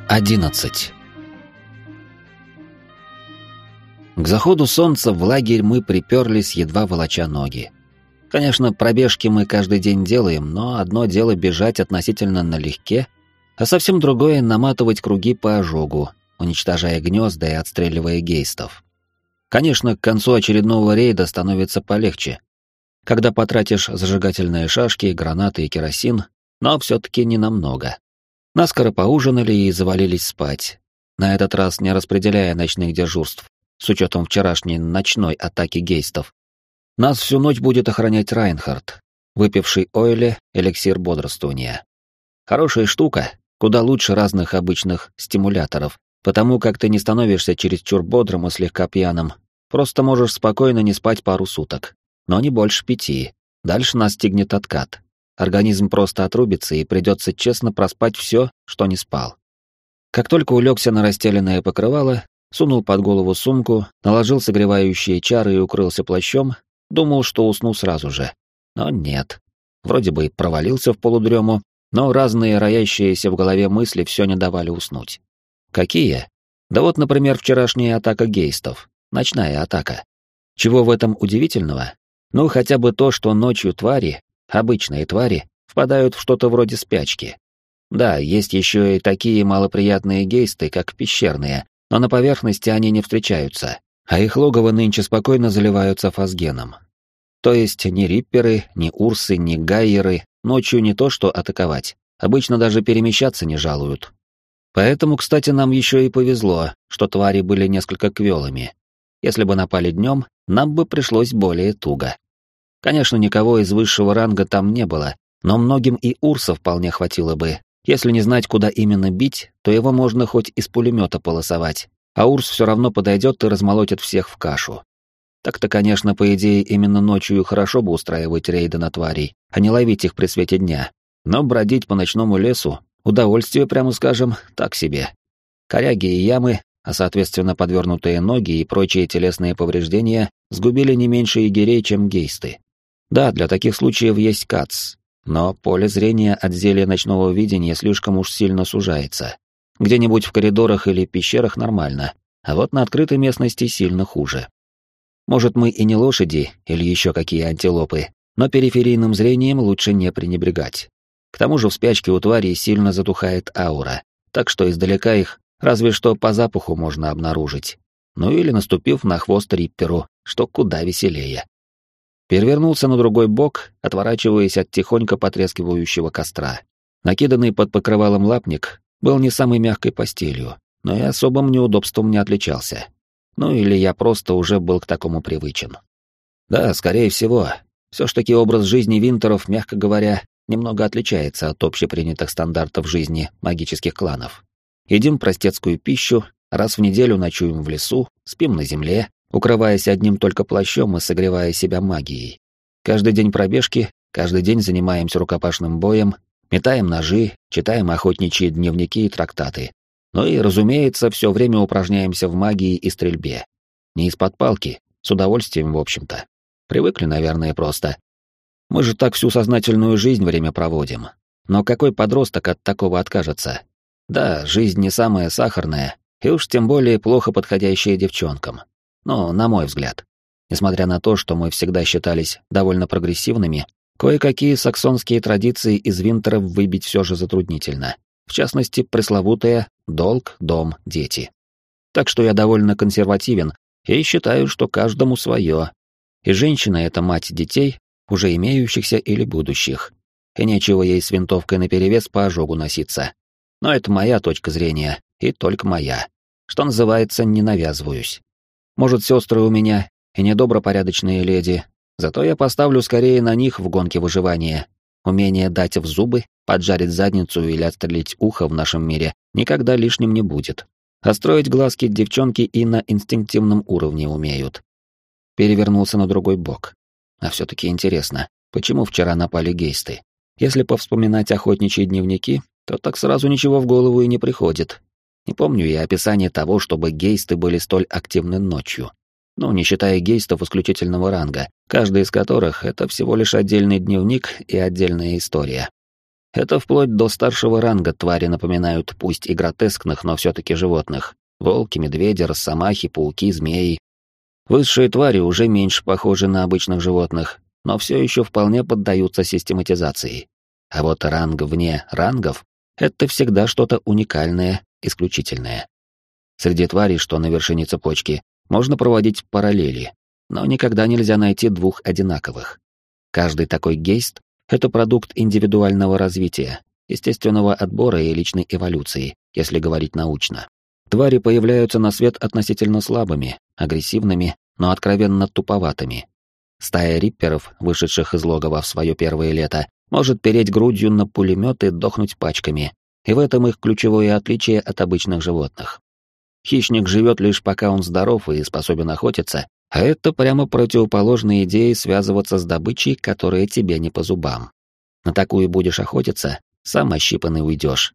11. К заходу солнца в лагерь мы приперлись, едва волоча ноги. Конечно, пробежки мы каждый день делаем, но одно дело бежать относительно налегке, а совсем другое — наматывать круги по ожогу, уничтожая гнезда и отстреливая гейстов. Конечно, к концу очередного рейда становится полегче, когда потратишь зажигательные шашки, гранаты и керосин, но все-таки не намного. Наскоро поужинали и завалились спать, на этот раз не распределяя ночных дежурств, с учетом вчерашней ночной атаки гейстов. Нас всю ночь будет охранять Райнхард, выпивший Ойле эликсир бодрствования. Хорошая штука, куда лучше разных обычных стимуляторов, потому как ты не становишься чересчур бодрым и слегка пьяным, просто можешь спокойно не спать пару суток, но не больше 5, дальше настигнет откат. Организм просто отрубится, и придется честно проспать все, что не спал. Как только улегся на расстеленное покрывало, сунул под голову сумку, наложил согревающие чары и укрылся плащом, думал, что усну сразу же. Но нет. Вроде бы и провалился в полудрему, но разные роящиеся в голове мысли все не давали уснуть. Какие? Да вот, например, вчерашняя атака гейстов, ночная атака. Чего в этом удивительного? Ну, хотя бы то, что ночью твари, обычные твари, впадают в что-то вроде спячки. Да, есть еще и такие малоприятные гейсты, как пещерные, но на поверхности они не встречаются, а их логово нынче спокойно заливаются фазгеном. То есть ни рипперы, ни урсы, ни гайеры ночью не то что атаковать, обычно даже перемещаться не жалуют. Поэтому, кстати, нам еще и повезло, что твари были несколько квелыми. Если бы напали днем, нам бы пришлось более туго. Конечно, никого из высшего ранга там не было, но многим и урса вполне хватило бы. Если не знать, куда именно бить, то его можно хоть из пулемета полосовать, а урс все равно подойдет и размолотит всех в кашу. Так-то, конечно, по идее, именно ночью хорошо бы устраивать рейды на тварей, а не ловить их при свете дня. Но бродить по ночному лесу — удовольствие, прямо скажем, так себе. Коряги и ямы, а соответственно подвернутые ноги и прочие телесные повреждения сгубили не меньше егерей, чем гейсты. Да, для таких случаев есть КАЦ, но поле зрения от зелья ночного видения слишком уж сильно сужается. Где-нибудь в коридорах или пещерах нормально, а вот на открытой местности сильно хуже. Может, мы и не лошади или еще какие антилопы, но периферийным зрением лучше не пренебрегать. К тому же в спячке у тварей сильно затухает аура, так что издалека их разве что по запаху можно обнаружить. Ну или наступив на хвост рипперу, что куда веселее. Перевернулся на другой бок, отворачиваясь от тихонько потрескивающего костра. Накиданный под покрывалом лапник был не самой мягкой постелью, но и особым неудобством не отличался. Ну или я просто уже был к такому привычен. Да, скорее всего, все ж таки образ жизни винтеров, мягко говоря, немного отличается от общепринятых стандартов жизни магических кланов. Едим простецкую пищу, раз в неделю ночуем в лесу, спим на земле, укрываясь одним только плащом и согревая себя магией. Каждый день пробежки, каждый день занимаемся рукопашным боем, метаем ножи, читаем охотничьи дневники и трактаты. Ну и, разумеется, все время упражняемся в магии и стрельбе. Не из-под палки, с удовольствием, в общем-то. Привыкли, наверное, просто. Мы же так всю сознательную жизнь время проводим. Но какой подросток от такого откажется? Да, жизнь не самая сахарная, и уж тем более плохо подходящая девчонкам. Ну, на мой взгляд. Несмотря на то, что мы всегда считались довольно прогрессивными, кое-какие саксонские традиции из Винтера выбить все же затруднительно. В частности, пресловутое «долг, дом, дети». Так что я довольно консервативен и считаю, что каждому свое. И женщина — это мать детей, уже имеющихся или будущих. И нечего ей с винтовкой наперевес по ожогу носиться. Но это моя точка зрения, и только моя. Что называется, не навязываюсь. Может, сестры у меня и недобропорядочные леди, зато я поставлю скорее на них в гонке выживания. Умение дать в зубы, поджарить задницу или отстрелить ухо в нашем мире никогда лишним не будет. А строить глазки девчонки и на инстинктивном уровне умеют. Перевернулся на другой бок. А все-таки интересно, почему вчера напали гейсты? Если повспоминать охотничьи дневники, то так сразу ничего в голову и не приходит. Не помню я описания того, чтобы гейсты были столь активны ночью. Ну, не считая гейстов исключительного ранга, каждый из которых — это всего лишь отдельный дневник и отдельная история. Это вплоть до старшего ранга твари напоминают, пусть и гротескных, но все-таки животных. Волки, медведи, росомахи, пауки, змеи. Высшие твари уже меньше похожи на обычных животных, но все еще вполне поддаются систематизации. А вот ранг вне рангов — это всегда что-то уникальное, исключительное. Среди тварей, что на вершине цепочки, можно проводить параллели, но никогда нельзя найти двух одинаковых. Каждый такой гейст — это продукт индивидуального развития, естественного отбора и личной эволюции, если говорить научно. Твари появляются на свет относительно слабыми, агрессивными, но откровенно туповатыми. Стая рипперов, вышедших из логова в свое первое лето, может переть грудью на пулемет и дохнуть пачками, и в этом их ключевое отличие от обычных животных. Хищник живет лишь пока он здоров и способен охотиться, а это прямо противоположная идее связываться с добычей, которая тебе не по зубам. На такую будешь охотиться, сам ощипанный уйдешь.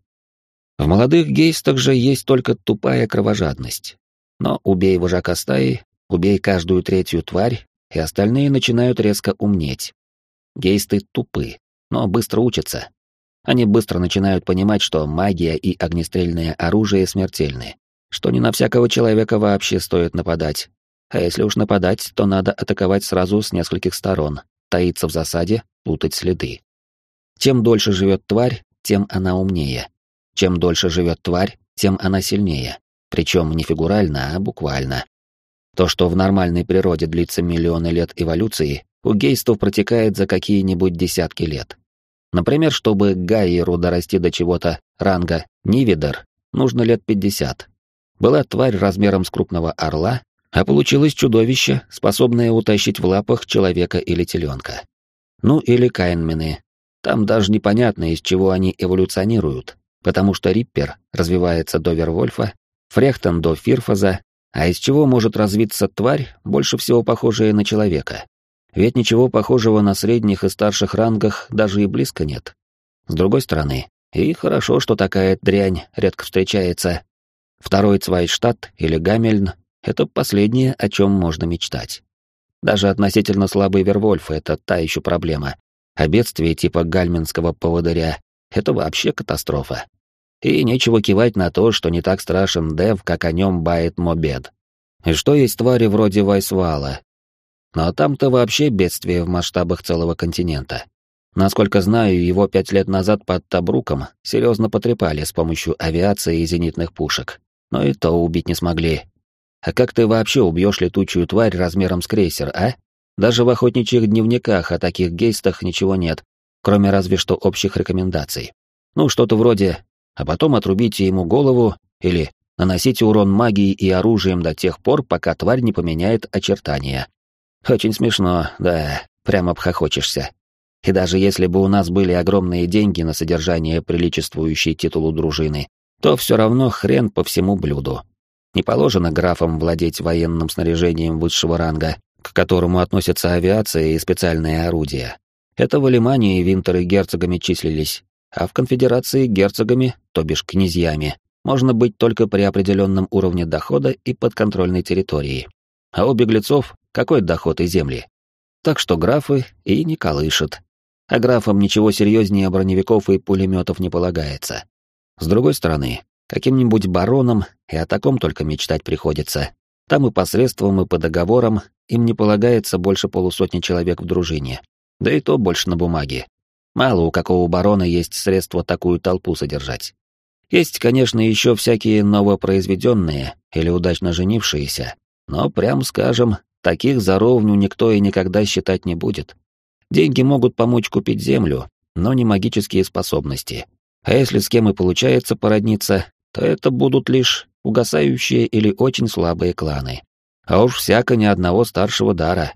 В молодых гейстах же есть только тупая кровожадность. Но убей вожака стаи, убей каждую третью тварь, и остальные начинают резко умнеть. Гейсты тупы, но быстро учатся. Они быстро начинают понимать, что магия и огнестрельное оружие смертельны, что не на всякого человека вообще стоит нападать. А если уж нападать, то надо атаковать сразу с нескольких сторон, таиться в засаде, путать следы. Чем дольше живет тварь, тем она умнее. Чем дольше живет тварь, тем она сильнее. Причем не фигурально, а буквально. То, что в нормальной природе длится миллионы лет эволюции, у гейстов протекает за какие-нибудь десятки лет. Например, чтобы Гайеру дорасти до чего-то ранга Нивидер, нужно лет 50. Была тварь размером с крупного орла, а получилось чудовище, способное утащить в лапах человека или теленка. Ну или кайнмены. Там даже непонятно, из чего они эволюционируют, потому что Риппер развивается до Вервольфа, Фрехтен до Фирфаза, а из чего может развиться тварь, больше всего похожая на человека. Ведь ничего похожего на средних и старших рангах даже и близко нет. С другой стороны, и хорошо, что такая дрянь редко встречается. Второй Цвайштадт или Гамельн — это последнее, о чем можно мечтать. Даже относительно слабый Вервольф — это та еще проблема, а бедствие типа гальменского поводыря — это вообще катастрофа. И нечего кивать на то, что не так страшен Дев, как о нем бает Мобед. И что есть твари вроде Вайсвала. Но там-то вообще бедствие в масштабах целого континента. Насколько знаю, его 5 лет назад под Табруком серьезно потрепали с помощью авиации и зенитных пушек. Но и то убить не смогли. А как ты вообще убьешь летучую тварь размером с крейсер, а? Даже в охотничьих дневниках о таких гейстах ничего нет, кроме разве что общих рекомендаций. Ну, что-то вроде «а потом отрубите ему голову» или «наносите урон магией и оружием до тех пор, пока тварь не поменяет очертания». Очень смешно, да, прямо обхохочешься. И даже если бы у нас были огромные деньги на содержание приличествующей титулу дружины, то все равно хрен по всему блюду. Не положено графам владеть военным снаряжением высшего ранга, к которому относятся авиация и специальные орудия. Это в Алимании винтеры герцогами числились, а в конфедерации герцогами, то бишь князьями, можно быть только при определенном уровне дохода и подконтрольной территории. А у беглецов какой доход и земли? Так что графы и не колышут. А графам ничего серьезнее броневиков и пулеметов не полагается. С другой стороны, каким-нибудь баронам и о таком только мечтать приходится. Там и посредством, и по договорам им не полагается больше полусотни человек в дружине. Да и то больше на бумаге. Мало у какого барона есть средства такую толпу содержать. Есть, конечно, еще всякие новопроизведенные или удачно женившиеся, но, прям скажем, таких за ровню никто и никогда считать не будет. Деньги могут помочь купить землю, но не магические способности. А если с кем и получается породниться, то это будут лишь угасающие или очень слабые кланы. А уж всяко ни одного старшего дара.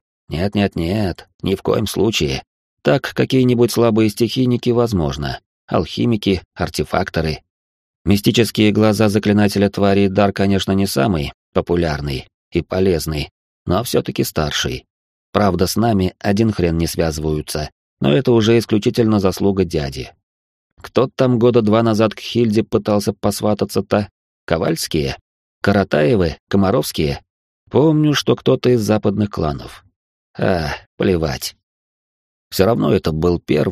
Нет, ни в коем случае. Так, какие-нибудь слабые стихийники возможно. Алхимики, артефакторы. Мистические глаза заклинателя твари дар, конечно, не самый популярный и полезный, но все-таки старший. Правда, с нами один хрен не связываются, но это уже исключительно заслуга дяди. Кто там года 2 назад к Хильде пытался посвататься-то? Ковальские? Каратаевы? Комаровские? Помню, что кто-то из западных кланов. Плевать. Все равно это был первый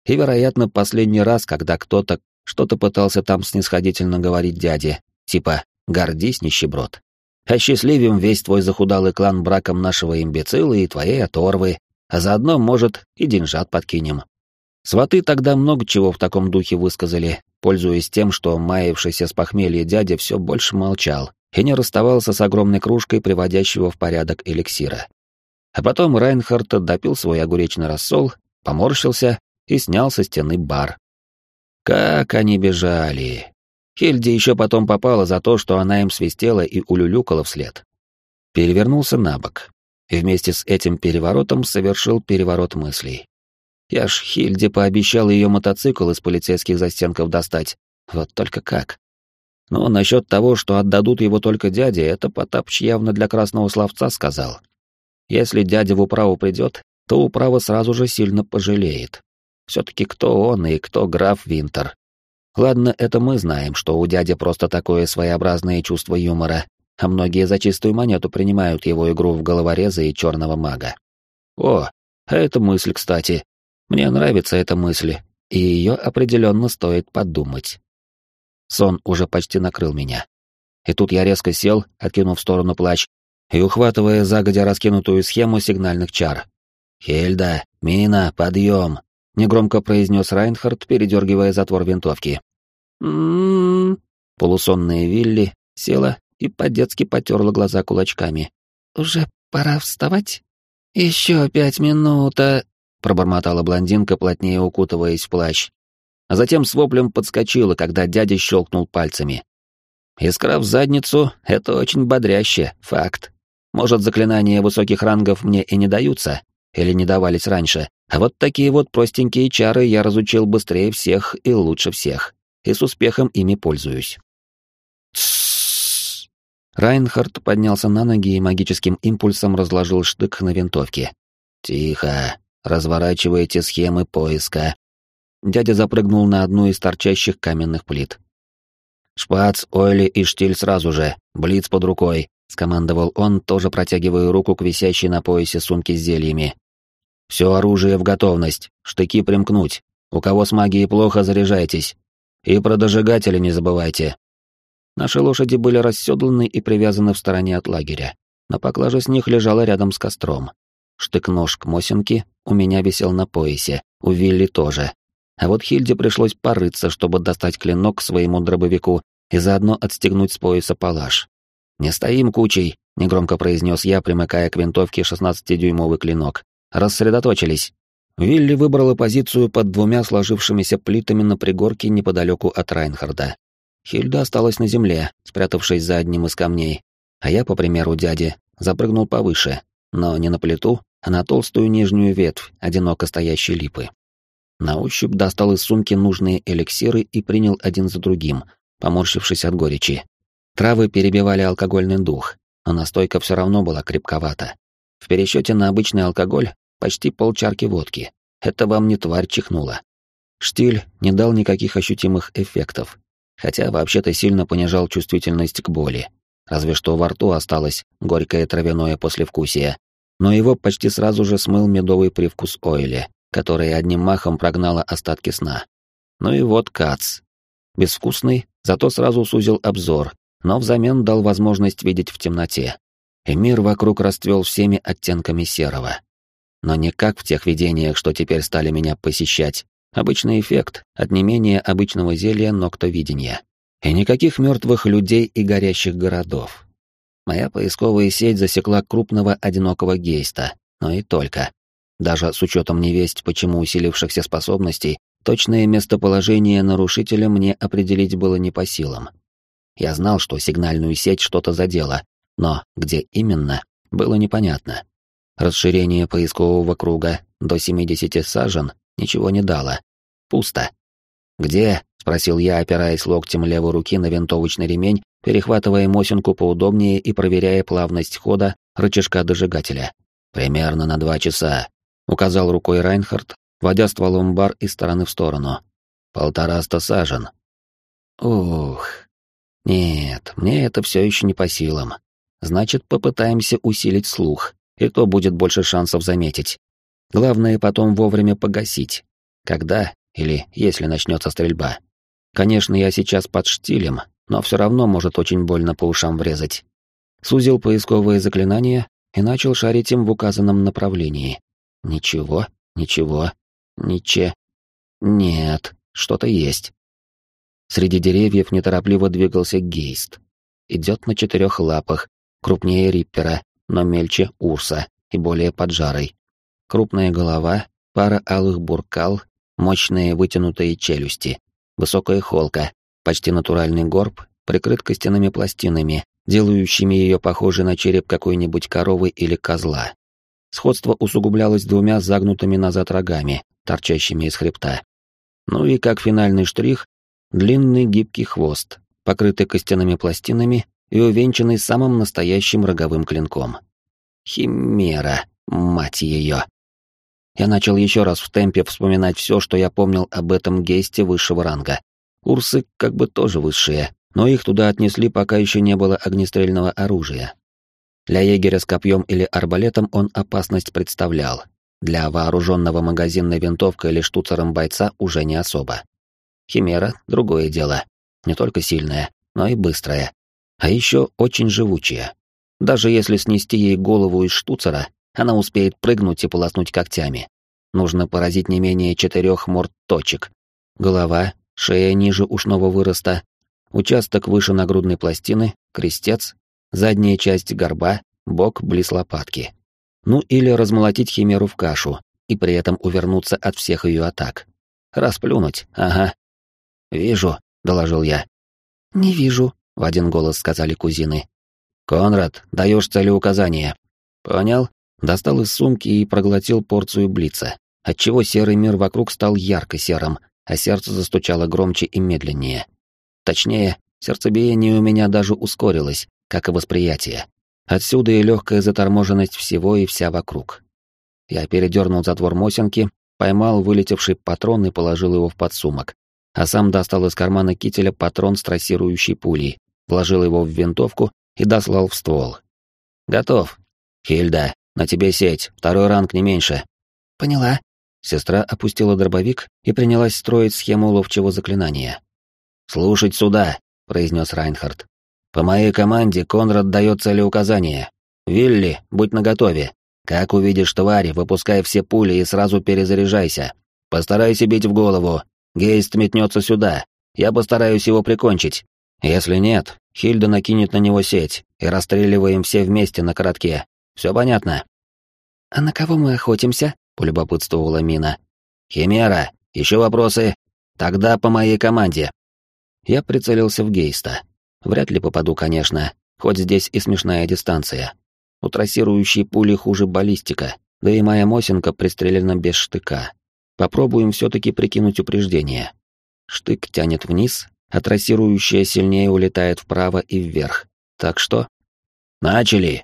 и, вероятно, последний раз, когда кто-то что-то пытался там снисходительно говорить дяде, типа «гордись, нищеброд». Осчастливим весь твой захудалый клан браком нашего имбецила и твоей оторвы, а заодно, может, и деньжат подкинем. Сваты тогда много чего в таком духе высказали, пользуясь тем, что маявшийся с похмелья дядя все больше молчал и не расставался с огромной кружкой приводящего в порядок эликсира. А потом Райнхард допил свой огуречный рассол, поморщился и снял со стены бар. Как они бежали! Хильде еще потом попала за то, что она им свистела и улюлюкала вслед. Перевернулся на бок, и вместе с этим переворотом совершил переворот мыслей. Я ж Хильде пообещал ее мотоцикл из полицейских застенков достать. Вот только как? Ну, насчет того, что отдадут его только дяде, это Потапыч явно для красного словца сказал. Если дядя в управу придет, то управа сразу же сильно пожалеет. Все-таки кто он и кто граф Винтер? Ладно, это мы знаем, что у дяди просто такое своеобразное чувство юмора, а многие за чистую монету принимают его игру в головореза и черного мага. О, а это мысль, кстати. Мне нравится эта мысль, и ее определенно стоит подумать. Сон уже почти накрыл меня. И тут я резко сел, откинув в сторону плащ, и ухватывая загодя раскинутую схему сигнальных чар. «Хильда, мина, подъем!» — негромко произнес Райнхард, передергивая затвор винтовки. Полусонная Вилли села и по-детски потерла глаза кулачками. «Уже пора вставать? Еще 5 минут, пробормотала блондинка, плотнее укутываясь в плащ. А затем с воплем подскочила, когда дядя щелкнул пальцами. Искра в задницу — это очень бодряще, факт. Может, заклинания высоких рангов мне и не даются, или не давались раньше, а вот такие вот простенькие чары я разучил быстрее всех и лучше всех, и с успехом ими пользуюсь. Тссс. Райнхард поднялся на ноги и магическим импульсом разложил штык на винтовке. «Тихо. Разворачивайте схемы поиска». Дядя запрыгнул на одну из торчащих каменных плит. «Шпац, Ойли и штиль сразу же, блиц под рукой», — скомандовал он, тоже протягивая руку к висящей на поясе сумке с зельями. «Все оружие в готовность, штыки примкнуть. У кого с магией плохо, заряжайтесь. И про дожигатели не забывайте». Наши лошади были расседланы и привязаны в стороне от лагеря. На поклаже с них лежала рядом с костром. Штык-нож к Мосинке у меня висел на поясе, у Вилли тоже. А вот Хильде пришлось порыться, чтобы достать клинок к своему дробовику и заодно отстегнуть с пояса палаш. «Не стоим кучей», — негромко произнес я, примыкая к винтовке 16-дюймовый клинок. «Рассредоточились». Вилли выбрала позицию под двумя сложившимися плитами на пригорке неподалеку от Райнхарда. Хильда осталась на земле, спрятавшись за одним из камней, а я, по примеру дяди, запрыгнул повыше, но не на плиту, а на толстую нижнюю ветвь одиноко стоящей липы. На ощупь достал из сумки нужные эликсиры и принял один за другим, поморщившись от горечи. Травы перебивали алкогольный дух, но настойка все равно была крепковата. В пересчете на обычный алкоголь почти полчарки водки. Это вам не тварь чихнула. Штиль не дал никаких ощутимых эффектов, хотя вообще-то сильно понижал чувствительность к боли. Разве что во рту осталось горькое травяное послевкусие, но его почти сразу же смыл медовый привкус Ойли, которая одним махом прогнала остатки сна. Ну и вот кац. Безвкусный, зато сразу сузил обзор, но взамен дал возможность видеть в темноте. И мир вокруг расцвел всеми оттенками серого. Но не как в тех видениях, что теперь стали меня посещать. Обычный эффект от не менее обычного зелья ноктовидения. И никаких мертвых людей и горящих городов. Моя поисковая сеть засекла крупного одинокого гейста, но и только. Даже с учетом невесть почему усилившихся способностей, точное местоположение нарушителя мне определить было не по силам. Я знал, что сигнальную сеть что-то задело, но где именно, было непонятно. Расширение поискового круга до 70 сажен ничего не дало. Пусто. «Где?» — спросил я, опираясь локтем левой руки на винтовочный ремень, перехватывая Мосинку поудобнее и проверяя плавность хода рычажка дожигателя. «Примерно на 2 часа», — указал рукой Райнхард, водя стволом бар из стороны в сторону. 150 сажен. Ух. Нет, мне это все еще не по силам. Значит, попытаемся усилить слух, и то будет больше шансов заметить. Главное потом вовремя погасить. когда или если начнется стрельба. Конечно, я сейчас под штилем, но все равно может очень больно по ушам врезать. Сузил поисковые заклинания и начал шарить им в указанном направлении. Ничего, ничего, Нет, что-то есть. Среди деревьев неторопливо двигался Гейст. Идет на 4 лапах, крупнее Риппера, но мельче Урса и более поджарой. Крупная голова, пара алых буркал, мощные вытянутые челюсти, высокая холка, почти натуральный горб, прикрыт костяными пластинами, делающими ее похожей на череп какой-нибудь коровы или козла. Сходство усугублялось 2 загнутыми назад рогами, торчащими из хребта. Ну и как финальный штрих, длинный гибкий хвост, покрытый костяными пластинами и увенчанный самым настоящим роговым клинком. Химера, мать ее! Я начал еще раз в темпе вспоминать все, что я помнил об этом гейсте высшего ранга. Урсы как бы тоже высшие, но их туда отнесли, пока еще не было огнестрельного оружия. Для егеря с копьем или арбалетом он опасность представлял. Для вооруженного магазинной винтовкой или штуцером бойца уже не особо. Химера — другое дело. Не только сильная, но и быстрая. А еще очень живучая. Даже если снести ей голову из штуцера, она успеет прыгнуть и полоснуть когтями. Нужно поразить не менее 4 морд-точек. Голова, шея ниже ушного выроста, участок выше нагрудной пластины, крестец, задняя часть горба, бок близ лопатки. Ну или размолотить химеру в кашу и при этом увернуться от всех ее атак. Расплюнуть, ага. «Вижу», — доложил я. «Не вижу», — в один голос сказали кузины. «Конрад, даешь целеуказание». «Понял». Достал из сумки и проглотил порцию блица, отчего серый мир вокруг стал ярко-серым, а сердце застучало громче и медленнее. Точнее, сердцебиение у меня даже ускорилось, как и восприятие. Отсюда и легкая заторможенность всего и вся вокруг. Я передернул затвор Мосинки, поймал вылетевший патрон и положил его в подсумок, а сам достал из кармана кителя патрон с трассирующей пулей, вложил его в винтовку и дослал в ствол. «Готов. Хильда, на тебе сеть, 2 ранг не меньше». «Поняла». Сестра опустила дробовик и принялась строить схему ловчего заклинания. «Слушать сюда», — произнес Райнхард. «По моей команде Конрад дает целеуказание. Вилли, будь наготове. Как увидишь тварь, выпускай все пули и сразу перезаряжайся. Постарайся бить в голову. Гейст метнется сюда. Я постараюсь его прикончить. Если нет, Хильда накинет на него сеть, и расстреливаем все вместе на коротке. Все понятно?» «А на кого мы охотимся?» — полюбопытствовала Мина. «Химера, еще вопросы? Тогда по моей команде». Я прицелился в Гейста. Вряд ли попаду, конечно, хоть здесь и смешная дистанция. У трассирующей пули хуже баллистика, да и моя Мосинка пристрелена без штыка. Попробуем все-таки прикинуть упреждение. Штык тянет вниз, а трассирующая сильнее улетает вправо и вверх. Так что... «Начали!»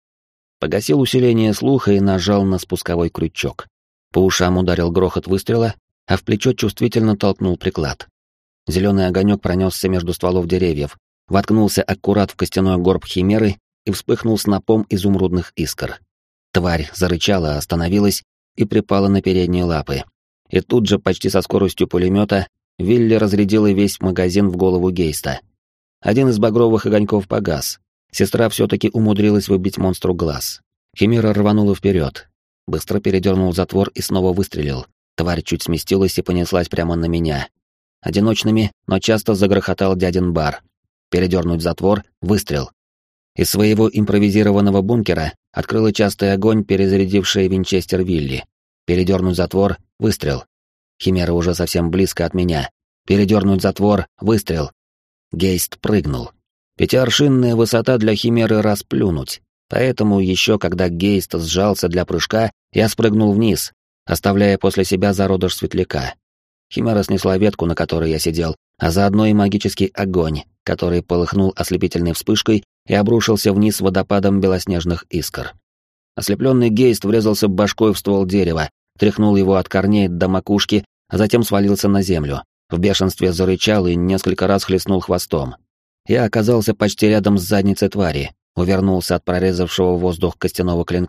Погасил усиление слуха и нажал на спусковой крючок. По ушам ударил грохот выстрела, а в плечо чувствительно толкнул приклад. Зеленый огонек пронесся между стволов деревьев, воткнулся аккурат в костяной горб химеры и вспыхнул снопом изумрудных искр. Тварь зарычала, остановилась и припала на передние лапы. И тут же, почти со скоростью пулемета, Вилли разрядила весь магазин в голову Гейста. Один из багровых огоньков погас. Сестра все-таки умудрилась выбить монстру глаз. Химера рванула вперед. Быстро передернул затвор и снова выстрелил. Тварь чуть сместилась и понеслась прямо на меня. Одиночными, но часто загрохотал дядин бар. Передернуть затвор, выстрел. Из своего импровизированного бункера открыла частый огонь, перезарядившая винчестер Вилли. Передернуть затвор, выстрел. Химера уже совсем близко от меня. Передернуть затвор, выстрел. Гейст прыгнул. 5-аршинная высота для химеры расплюнуть. Поэтому еще когда Гейст сжался для прыжка, я спрыгнул вниз, оставляя после себя зародыш светляка. Химера снесла ветку, на которой я сидел, а заодно и магический огонь, который полыхнул ослепительной вспышкой и обрушился вниз водопадом белоснежных искр. Ослепленный Гейст врезался башкой в ствол дерева, тряхнул его от корней до макушки, а затем свалился на землю. В бешенстве зарычал и несколько раз хлестнул хвостом. Я оказался почти рядом с задницей твари, увернулся от прорезавшего воздух костяного клинка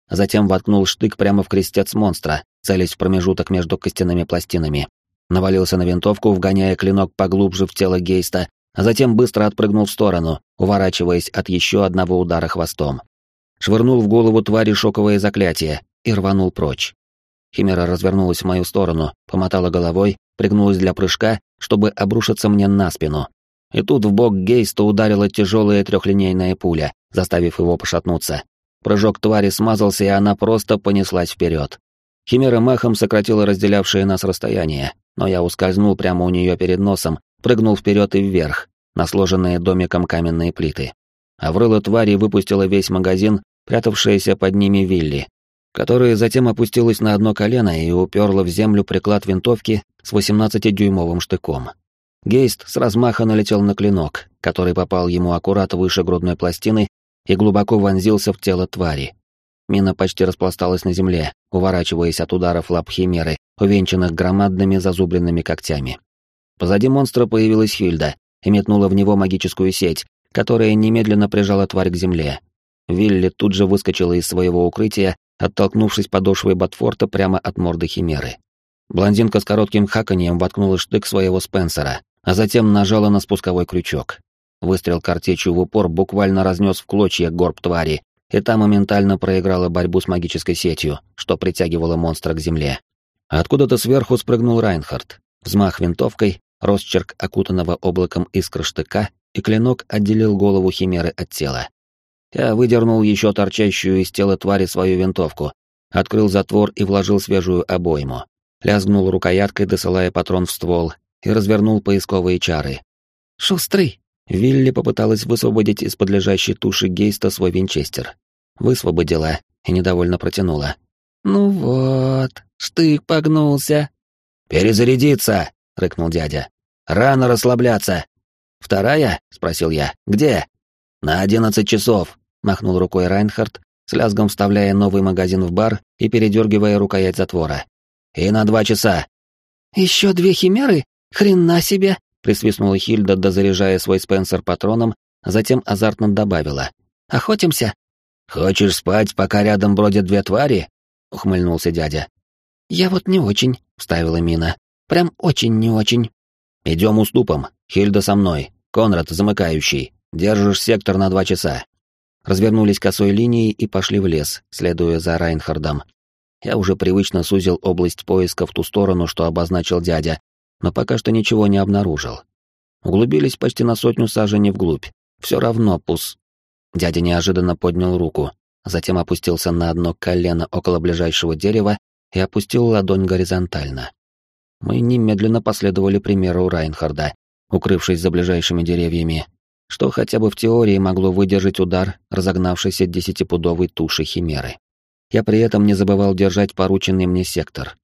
затем воткнул штык прямо в крестец монстра, целясь в промежуток между костяными пластинами. Навалился на винтовку, вгоняя клинок поглубже в тело Гейста, а затем быстро отпрыгнул в сторону, уворачиваясь от еще одного удара хвостом. Швырнул в голову твари шоковое заклятие и рванул прочь. Химера развернулась в мою сторону, помотала головой, пригнулась для прыжка, чтобы обрушиться мне на спину. И тут в бок Гейста ударила тяжелая трехлинейная пуля, заставив его пошатнуться. Прыжок твари смазался, и она просто понеслась вперед. Химера махом сократила разделявшее нас расстояние, но я ускользнул прямо у нее перед носом, прыгнул вперед и вверх, на сложенные домиком каменные плиты. А в рыло твари выпустила весь магазин, прятавшаяся под ними Вилли, которая затем опустилась на одно колено и уперла в землю приклад винтовки с 18-дюймовым штыком. Гейст с размаха налетел на клинок, который попал ему аккурат выше грудной пластины и глубоко вонзился в тело твари. Мина почти распласталась на земле, уворачиваясь от ударов лап химеры, увенчанных громадными зазубренными когтями. Позади монстра появилась Хильда и метнула в него магическую сеть, которая немедленно прижала тварь к земле. Вилли тут же выскочила из своего укрытия, оттолкнувшись подошвой ботфорта прямо от морды химеры. Блондинка с коротким хаканьем воткнула штык своего Спенсера, а затем нажала на спусковой крючок. Выстрел картечью в упор буквально разнес в клочья горб твари, и та моментально проиграла борьбу с магической сетью, что притягивало монстра к земле. Откуда-то сверху спрыгнул Райнхард. Взмах винтовкой, росчерк окутанного облаком искр штыка, и клинок отделил голову химеры от тела. Я выдернул еще торчащую из тела твари свою винтовку, открыл затвор и вложил свежую обойму. Лязгнул рукояткой, досылая патрон в ствол, и развернул поисковые чары. «Шустрый!» Вилли попыталась высвободить из-под лежащей туши Гейста свой винчестер. Высвободила и недовольно протянула. «Ну вот, штык погнулся». «Перезарядиться!» — рыкнул дядя. «Рано расслабляться!» «Вторая?» — спросил я. «Где?» «На 11 часов!» — махнул рукой Райнхард, с лязгом вставляя новый магазин в бар и передергивая рукоять затвора. «И на 2 часа!» «Еще 2 химеры? Хрена себе!» — присвистнула Хильда, дозаряжая свой Спенсер патроном, затем азартно добавила. «Охотимся?» «Хочешь спать, пока рядом бродят 2 твари?» — ухмыльнулся дядя. «Я вот не очень», — вставила Мина. «Прям очень не очень». «Идем уступом. Хильда со мной. Конрад замыкающий. Держишь сектор на 2 часа». Развернулись косой линией и пошли в лес, следуя за Райнхардом. Я уже привычно сузил область поиска в ту сторону, что обозначил дядя, но пока что ничего не обнаружил. Углубились почти на 100 саженей вглубь. Все равно Дядя неожиданно поднял руку, затем опустился на одно колено около ближайшего дерева и опустил ладонь горизонтально. Мы немедленно последовали примеру Райнхарда, укрывшись за ближайшими деревьями, что хотя бы в теории могло выдержать удар разогнавшейся 10-пудовой туши химеры. Я при этом не забывал держать порученный мне сектор.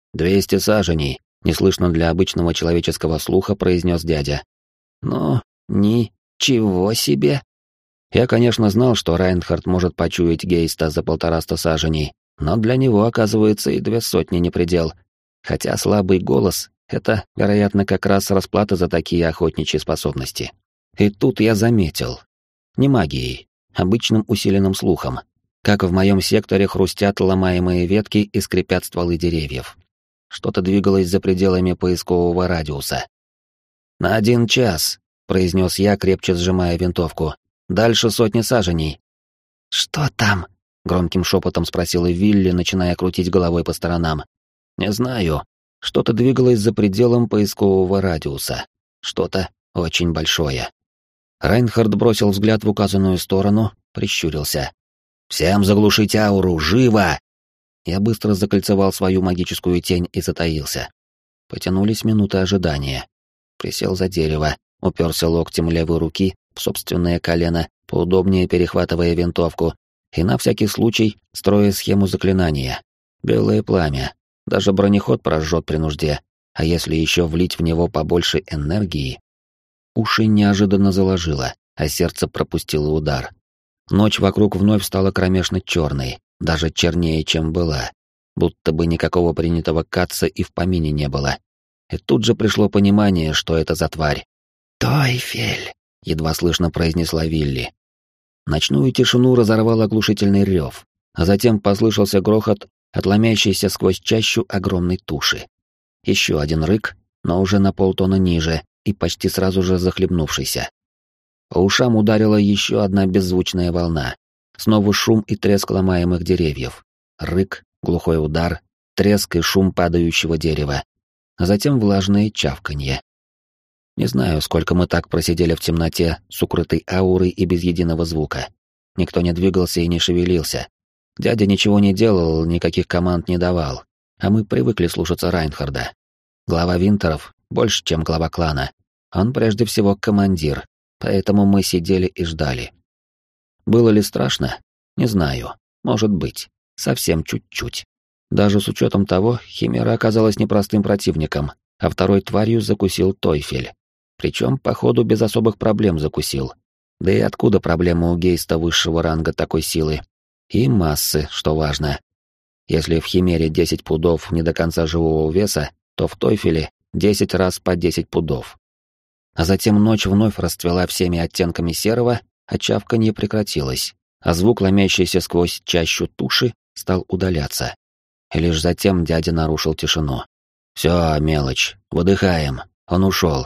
200 саженей, неслышно для обычного человеческого слуха, произнес дядя. «Ну, ничего себе!» Я, конечно, знал, что Райнхард может почуять Гейста за 150 саженей, но для него, оказывается, и 200 не предел. Хотя слабый голос — это, вероятно, как раз расплата за такие охотничьи способности. И тут я заметил. Не магией, обычным усиленным слухом, как в моем секторе хрустят ломаемые ветки и скрипят стволы деревьев. Что-то двигалось за пределами поискового радиуса. «На 1 час», — произнес я, крепче сжимая винтовку. «Дальше 100 саженей». «Что там?» — громким шепотом спросила Вилли, начиная крутить головой по сторонам. «Не знаю. Что-то двигалось за пределом поискового радиуса. Что-то очень большое». Райнхард бросил взгляд в указанную сторону, прищурился. «Всем заглушить ауру, живо!» Я быстро закольцевал свою магическую тень и затаился. Потянулись минуты ожидания. Присел за дерево, уперся локтем левой руки в собственное колено, поудобнее перехватывая винтовку, и на всякий случай строя схему заклинания. Белое пламя. Даже бронеход прожжет при нужде, а если еще влить в него побольше энергии... Уши неожиданно заложило, а сердце пропустило удар. Ночь вокруг вновь стала кромешно черной, даже чернее, чем была, будто бы никакого принятого катца и в помине не было. И тут же пришло понимание, что это за тварь. «Тойфель!» — едва слышно произнесла Вилли. Ночную тишину разорвал оглушительный рев, а затем послышался грохот, отломящийся сквозь чащу огромной туши. Еще один рык, но уже на полтона ниже и почти сразу же захлебнувшийся. По ушам ударила еще одна беззвучная волна. Снова шум и треск ломаемых деревьев. Рык, глухой удар, треск и шум падающего дерева. А затем влажное чавканье. Не знаю, сколько мы так просидели в темноте с укрытой аурой и без единого звука. Никто не двигался и не шевелился. Дядя ничего не делал, никаких команд не давал. А мы привыкли слушаться Райнхарда. Глава Винтеров больше, чем глава клана. Он прежде всего командир, поэтому мы сидели и ждали. Было ли страшно? Не знаю. Может быть. Совсем чуть-чуть. Даже с учетом того, Химера оказалась непростым противником, а второй тварью закусил Тойфель. Причем, походу, без особых проблем закусил. Да и откуда проблема у Гейста высшего ранга такой силы? И массы, что важно. Если в Химере 10 пудов не до конца живого веса, то в Тойфеле 10 раз по 10 пудов. А затем ночь вновь расцвела всеми оттенками серого, а чавканье прекратилось, а звук, ломящийся сквозь чащу туши, стал удаляться. И лишь затем дядя нарушил тишину. «Все, мелочь, выдыхаем, он ушел».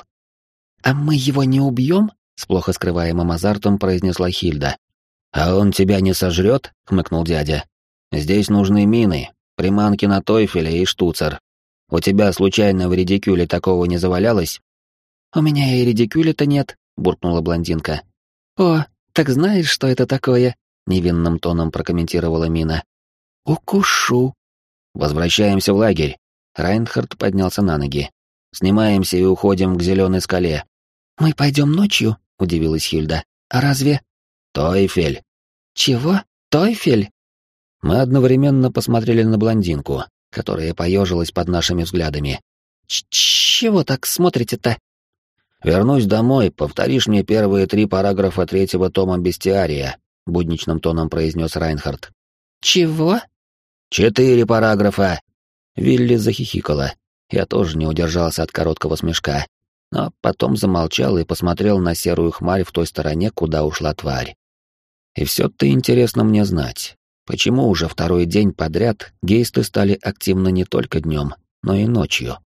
«А мы его не убьем?» — с плохо скрываемым азартом произнесла Хильда. «А он тебя не сожрет?» — хмыкнул дядя. «Здесь нужны мины, приманки на Тойфеле и штуцер. У тебя случайно в редикюле такого не завалялось?» «У меня и редикюля-то нет», — буркнула блондинка. «О, так знаешь, что это такое?» — невинным тоном прокомментировала Мина. «Укушу». «Возвращаемся в лагерь». Райнхард поднялся на ноги. «Снимаемся и уходим к зеленой скале». «Мы пойдем ночью?» — удивилась Хильда. «А разве...» «Тойфель». «Чего? Тойфель?» Мы одновременно посмотрели на блондинку, которая поежилась под нашими взглядами. «Чего так смотрите-то?» «Вернусь домой, повторишь мне первые 3 параграфа 3-го тома «Бестиария», — будничным тоном произнес Райнхард. «Чего?» 4 параграфа!» Вилли захихикала. Я тоже не удержался от короткого смешка, но потом замолчал и посмотрел на серую хмарь в той стороне, куда ушла тварь. И все-то интересно мне знать, почему уже второй день подряд гейсты стали активны не только днем, но и ночью.